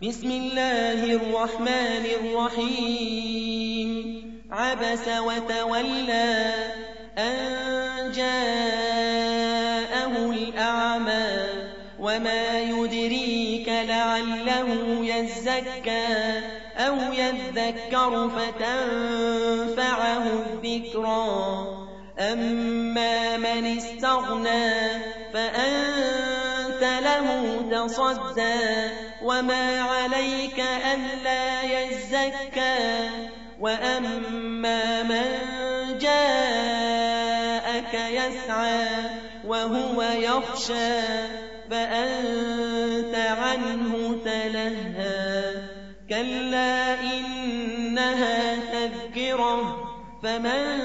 بسم الله الرحمن الرحيم عبس وتولى أن جاءه الأعمى وما يدريك لعله يزكى أو يذكر فتنفعه الذكرى أما من استغنى فأنت له تصدى وما عليك ألا يزكى وأما من جاءك يسعى وهو يخشى فأنت عنه تلهى كلا إنها تذكرة فمن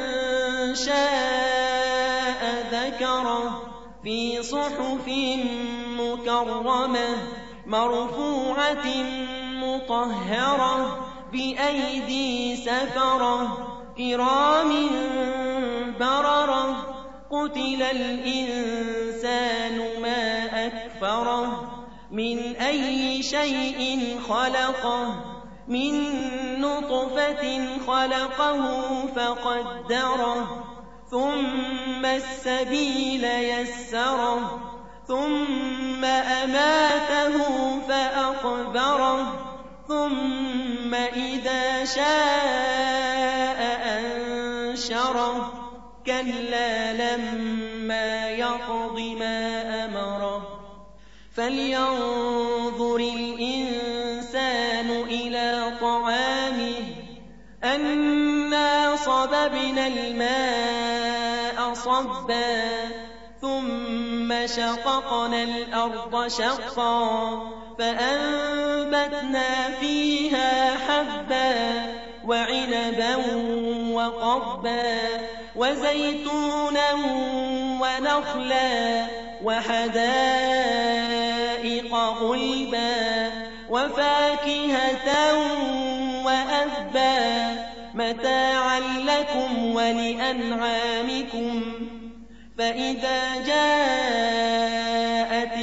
شاء ذكره في صحف مكرمة مرفوعة مطهرة بأيدي سفرة كرام بررة قتل الإنسان ما أكفره من أي شيء خلقه من نطفة خلقه فقدره ثم السبيل يسره ثم أماته فأقبره ثم إذا شاء أنشره كلا لما يقض ما أمره فلينظر الإنسان إلى طعامه أنا صببنا الماء صبا ثم شققنا الأرض شقا فأنبتنا فيها حبا وعنبا وقضبا وزيتونا ونخلا وحدائق غلبا وفاكهة وأبا متاعا لكم ولأنعامكم فإذا جاءت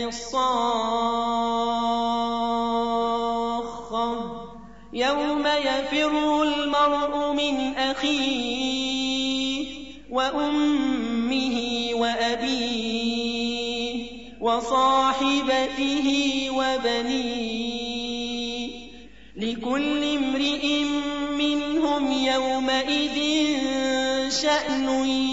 الصاخة يوم يفر المرء من أخيه وأمه وأبيه وصاحبته وبنيه لكل امرئ منهم يومئذ شأن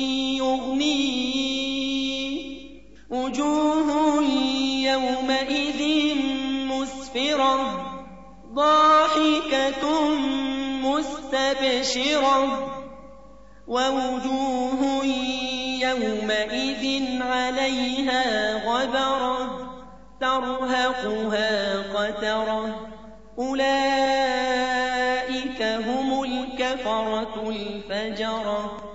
يغنيه وجوه يومئذ مسفرة ضاحكة مستبشرة ووجوه يومئذ عليها غبرة ترهقها قترة أولئك هم الكفرة الفجرة